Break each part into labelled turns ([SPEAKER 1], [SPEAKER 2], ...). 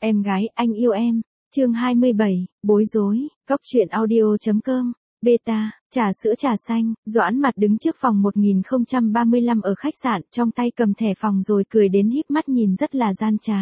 [SPEAKER 1] Em gái, anh yêu em. Chương 27, bối rối. Cóc truyện audio.com. Beta, trà sữa trà xanh. Doãn Mặt đứng trước phòng 1035 ở khách sạn, trong tay cầm thẻ phòng rồi cười đến híp mắt nhìn rất là gian trá.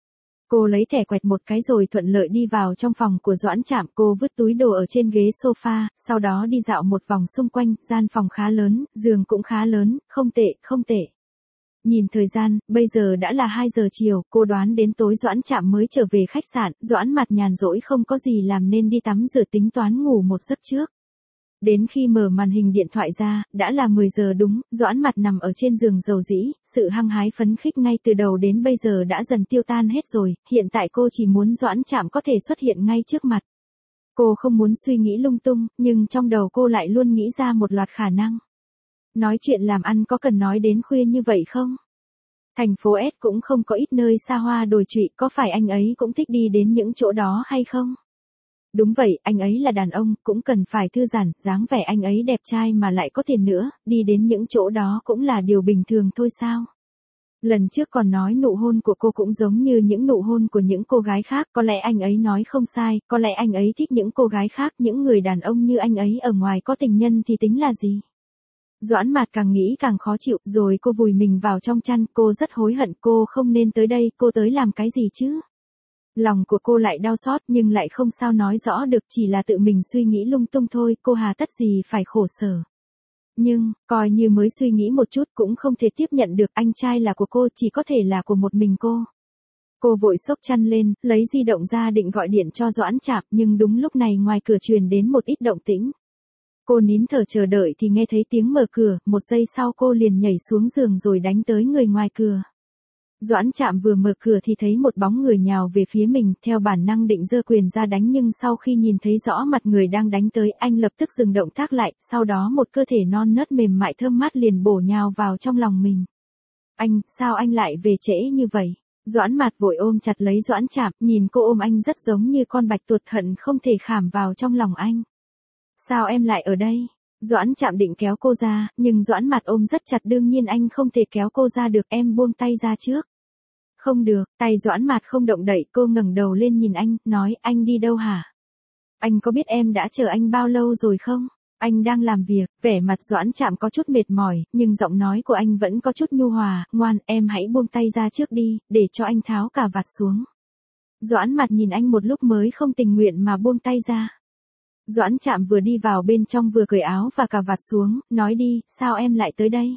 [SPEAKER 1] Cô lấy thẻ quẹt một cái rồi thuận lợi đi vào trong phòng của Doãn Trạm. Cô vứt túi đồ ở trên ghế sofa, sau đó đi dạo một vòng xung quanh. Gian phòng khá lớn, giường cũng khá lớn, không tệ, không tệ. Nhìn thời gian, bây giờ đã là 2 giờ chiều, cô đoán đến tối Doãn Trạm mới trở về khách sạn. Doãn Mặt nhàn rỗi không có gì làm nên đi tắm rửa tính toán ngủ một giấc trước. Đến khi mở màn hình điện thoại ra, đã là 10 giờ đúng. Doãn Mặt nằm ở trên giường dầu dĩ, sự hăng hái phấn khích ngay từ đầu đến bây giờ đã dần tiêu tan hết rồi. Hiện tại cô chỉ muốn Doãn Trạm có thể xuất hiện ngay trước mặt. Cô không muốn suy nghĩ lung tung, nhưng trong đầu cô lại luôn nghĩ ra một loạt khả năng. Nói chuyện làm ăn có cần nói đến khuya như vậy không? Thành phố S cũng không có ít nơi xa hoa đồi trụy, có phải anh ấy cũng thích đi đến những chỗ đó hay không? Đúng vậy, anh ấy là đàn ông, cũng cần phải thư giãn, dáng vẻ anh ấy đẹp trai mà lại có tiền nữa, đi đến những chỗ đó cũng là điều bình thường thôi sao? Lần trước còn nói nụ hôn của cô cũng giống như những nụ hôn của những cô gái khác, có lẽ anh ấy nói không sai, có lẽ anh ấy thích những cô gái khác, những người đàn ông như anh ấy ở ngoài có tình nhân thì tính là gì? Doãn Mạt càng nghĩ càng khó chịu, rồi cô vùi mình vào trong chăn, cô rất hối hận, cô không nên tới đây, cô tới làm cái gì chứ? Lòng của cô lại đau xót nhưng lại không sao nói rõ được, chỉ là tự mình suy nghĩ lung tung thôi, cô hà tất gì phải khổ sở. Nhưng, coi như mới suy nghĩ một chút cũng không thể tiếp nhận được anh trai là của cô, chỉ có thể là của một mình cô. Cô vội xốc chăn lên, lấy di động ra định gọi điện cho Doãn Trạm, nhưng đúng lúc này ngoài cửa truyền đến một ít động tĩnh. Cô nín thở chờ đợi thì nghe thấy tiếng mở cửa, một giây sau cô liền nhảy xuống giường rồi đánh tới người ngoài cửa. Doãn Trạm vừa mở cửa thì thấy một bóng người nhào về phía mình, theo bản năng định giơ quyền ra đánh nhưng sau khi nhìn thấy rõ mặt người đang đánh tới, anh lập tức dừng động tác lại, sau đó một cơ thể non nớt mềm mại thơm mát liền bổ nhào vào trong lòng mình. Anh, sao anh lại về trễ như vậy? Doãn Mạt vội ôm chặt lấy Doãn Trạm, nhìn cô ôm anh rất giống như con bạch tuộc, hận không thể khảm vào trong lòng anh. Sao em lại ở đây? Doãn Trạm định kéo cô ra, nhưng Doãn Mạt ôm rất chặt, đương nhiên anh không thể kéo cô ra được, em buông tay ra trước. Không được, tay Doãn Mạt không động đậy, cô ngẩng đầu lên nhìn anh, nói, anh đi đâu hả? Anh có biết em đã chờ anh bao lâu rồi không? Anh đang làm việc, vẻ mặt Doãn Trạm có chút mệt mỏi, nhưng giọng nói của anh vẫn có chút nhu hòa, ngoan, em hãy buông tay ra trước đi, để cho anh tháo cà vạt xuống. Doãn Mạt nhìn anh một lúc mới không tình nguyện mà buông tay ra. Doãn Trạm vừa đi vào bên trong vừa cởi áo và cà vạt xuống, nói đi, sao em lại tới đây?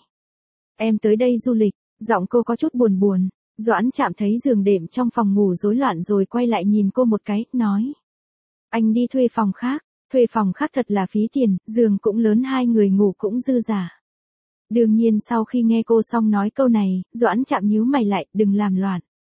[SPEAKER 1] Em tới đây du lịch, giọng cô có chút buồn buồn. Doãn Trạm thấy giường đệm trong phòng ngủ rối loạn rồi quay lại nhìn cô một cái, nói. Anh đi thuê phòng khác thật là phí tiền, giường cũng lớn, 2 người ngủ cũng dư giả. Đương nhiên sau khi nghe cô xong nói câu này, Doãn Trạm nhíu mày lại, đừng làm loạn.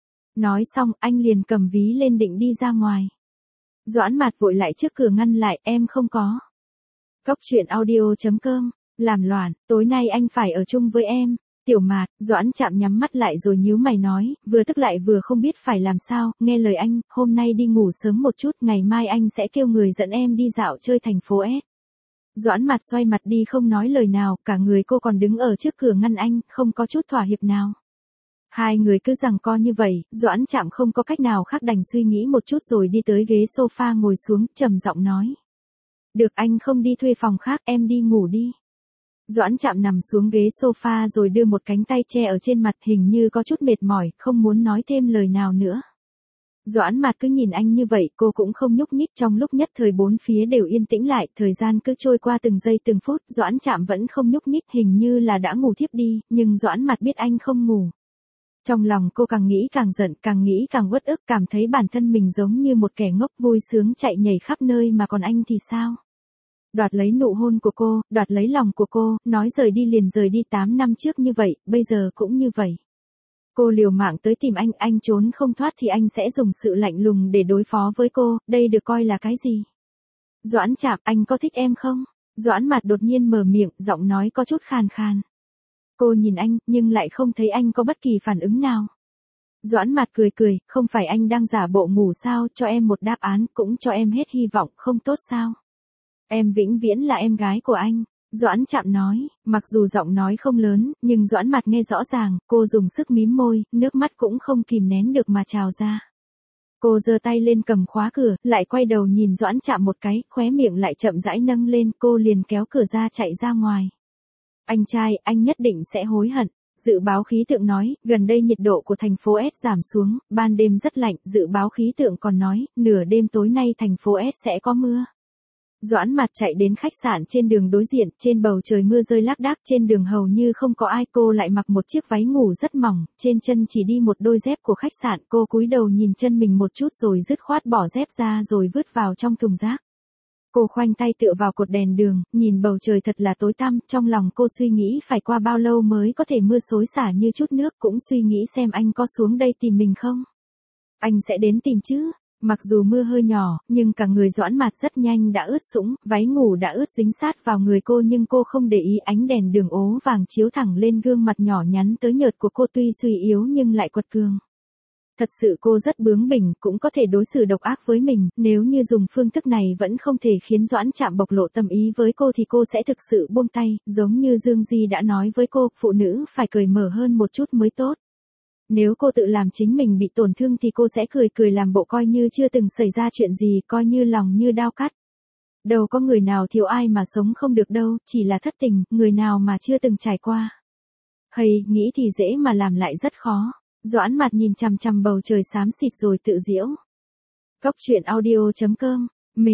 [SPEAKER 1] Nói xong, anh liền cầm ví lên định đi ra ngoài. Doãn Mạt vội lại trước cửa ngăn lại, em không có. Cóc truyện audio.com, làm loạn, tối nay anh phải ở chung với em. Tiểu Mạt, Doãn Trạm nhắm mắt lại rồi nhíu mày nói, vừa tức lại vừa không biết phải làm sao, nghe lời anh, hôm nay đi ngủ sớm một chút, ngày mai anh sẽ kêu người dẫn em đi dạo chơi thành phố S. Doãn Mạt xoay mặt đi không nói lời nào, cả người cô còn đứng ở trước cửa ngăn anh, không có chút thỏa hiệp nào. Hai người cứ giằng co như vậy, Doãn Trạm không có cách nào khác đành suy nghĩ một chút rồi đi tới ghế sofa ngồi xuống, trầm giọng nói. Được, anh không đi thuê phòng khác, em đi ngủ đi. Doãn Trạm nằm xuống ghế sofa rồi đưa một cánh tay che ở trên mặt, hình như có chút mệt mỏi, không muốn nói thêm lời nào nữa. Doãn Mạt cứ nhìn anh như vậy, cô cũng không nhúc nhích, trong lúc nhất thời bốn phía đều yên tĩnh lại, thời gian cứ trôi qua từng giây từng phút, Doãn Trạm vẫn không nhúc nhích, hình như là đã ngủ thiếp đi, nhưng Doãn Mạt biết anh không ngủ. Trong lòng cô càng nghĩ càng giận, càng nghĩ càng uất ức, cảm thấy bản thân mình giống như một kẻ ngốc vui sướng chạy nhảy khắp nơi mà còn anh thì sao? Đoạt lấy nụ hôn của cô, đoạt lấy lòng của cô, nói rời đi liền rời đi, 8 năm trước như vậy, bây giờ cũng như vậy. Cô liều mạng tới tìm anh trốn không thoát thì anh sẽ dùng sự lạnh lùng để đối phó với cô, đây được coi là cái gì? Doãn Trạm, anh có thích em không? Doãn Mạt đột nhiên mở miệng, giọng nói có chút khàn khàn. Cô nhìn anh, nhưng lại không thấy anh có bất kỳ phản ứng nào. Doãn Mạt cười cười, không phải anh đang giả bộ ngủ sao, cho em một đáp án, cũng cho em hết hy vọng, không tốt sao? Em vĩnh viễn là em gái của anh. Doãn Trạm nói, mặc dù giọng nói không lớn, nhưng Doãn Mạt nghe rõ ràng, cô dùng sức mím môi, nước mắt cũng không kìm nén được mà trào ra. Cô giơ tay lên cầm khóa cửa, lại quay đầu nhìn Doãn Trạm một cái, khóe miệng lại chậm rãi nâng lên, cô liền kéo cửa ra chạy ra ngoài. Anh trai, anh nhất định sẽ hối hận. Dự báo khí tượng nói, gần đây nhiệt độ của thành phố S giảm xuống, ban đêm rất lạnh, dự báo khí tượng còn nói, nửa đêm tối nay thành phố S sẽ có mưa. Doãn Mạt chạy đến khách sạn trên đường đối diện, trên bầu trời mưa rơi lác đác, trên đường hầu như không có ai, cô lại mặc một chiếc váy ngủ rất mỏng, trên chân chỉ đi một đôi dép của khách sạn, cô cúi đầu nhìn chân mình một chút rồi dứt khoát bỏ dép ra rồi vứt vào trong thùng rác. Cô khoanh tay tựa vào cột đèn đường, nhìn bầu trời thật là tối tăm, trong lòng cô suy nghĩ phải qua bao lâu mới có thể mưa xối xả như chút nước, cũng suy nghĩ xem anh có xuống đây tìm mình không. Anh sẽ đến tìm chứ. Mặc dù mưa hơi nhỏ, nhưng cả người Doãn Mạt rất nhanh đã ướt sũng, váy ngủ đã ướt dính sát vào người cô nhưng cô không để ý, ánh đèn đường ố vàng chiếu thẳng lên gương mặt nhỏ nhắn tới nhợt của cô, tuy suy yếu nhưng lại quật cường. Thật sự cô rất bướng bỉnh, cũng có thể đối xử độc ác với mình, nếu như dùng phương thức này vẫn không thể khiến Doãn Trạm bộc lộ tâm ý với cô thì cô sẽ thực sự buông tay, giống như Dương Di đã nói với cô, phụ nữ phải cởi mở hơn một chút mới tốt. Nếu cô tự làm chính mình bị tổn thương thì cô sẽ cười cười làm bộ coi như chưa từng xảy ra chuyện gì, coi như lòng như dao cắt. Đâu có người nào thiếu ai mà sống không được đâu, chỉ là thất tình, người nào mà chưa từng trải qua. Hay, nghĩ thì dễ mà làm lại rất khó. Doãn Mạt nhìn chằm chằm bầu trời xám xịt rồi tự giễu. Cốc truyện audio.com,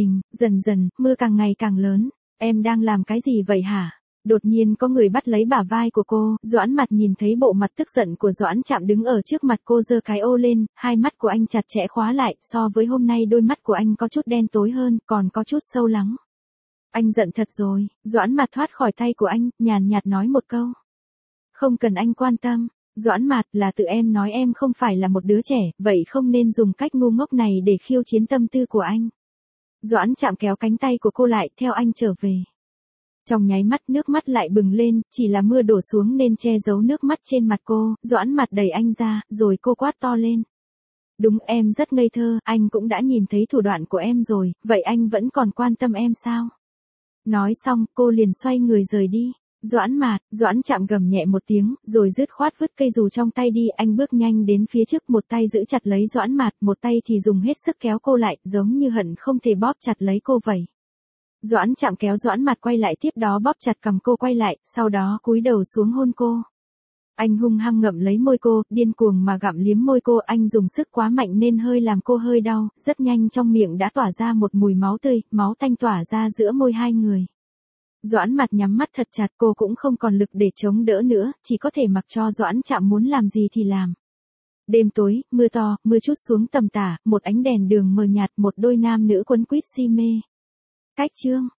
[SPEAKER 1] dần dần, mưa càng ngày càng lớn, em đang làm cái gì vậy hả? Đột nhiên có người bắt lấy bả vai của cô, Doãn Mạt nhìn thấy bộ mặt tức giận của Doãn Trạm đứng ở trước mặt cô, giơ cái ô lên, hai mắt của anh chặt chẽ khóa lại, so với hôm nay đôi mắt của anh có chút đen tối hơn, còn có chút sâu lắng. Anh giận thật rồi, Doãn Mạt thoát khỏi tay của anh, nhàn nhạt nói một câu. Không cần anh quan tâm, Doãn Mạt, là tự em nói em không phải là một đứa trẻ, vậy không nên dùng cách ngu ngốc này để khiêu chiến tâm tư của anh. Doãn Trạm kéo cánh tay của cô lại, theo anh trở về. Trong nháy mắt nước mắt lại bừng lên, chỉ là mưa đổ xuống nên che giấu nước mắt trên mặt cô, Doãn Mạt đẩy anh ra, rồi cô quát to lên. Đúng, em rất ngây thơ, anh cũng đã nhìn thấy thủ đoạn của em rồi, vậy anh vẫn còn quan tâm em sao? Nói xong, cô liền xoay người rời đi. Doãn Mạt, Doãn Trạm gầm nhẹ một tiếng, rồi dứt khoát vứt cây dù trong tay đi, anh bước nhanh đến phía trước, một tay giữ chặt lấy Doãn Mạt, một tay thì dùng hết sức kéo cô lại, giống như hận không thể bóp chặt lấy cô vậy. Doãn Trạm kéo Doãn Mạt quay lại, tiếp đó bóp chặt cằm cô quay lại, sau đó cúi đầu xuống hôn cô. Anh hung hăng ngậm lấy môi cô, điên cuồng mà gặm liếm môi cô, anh dùng sức quá mạnh nên hơi làm cô hơi đau, rất nhanh trong miệng đã tỏa ra một mùi máu tươi, máu tanh tỏa ra giữa môi hai người. Doãn Mạt nhắm mắt thật chặt, cô cũng không còn lực để chống đỡ nữa, chỉ có thể mặc cho Doãn Trạm muốn làm gì thì làm. Đêm tối, mưa to, mưa trút xuống tầm tả, một ánh đèn đường mờ nhạt, một đôi nam nữ quấn quýt si mê. Cách chương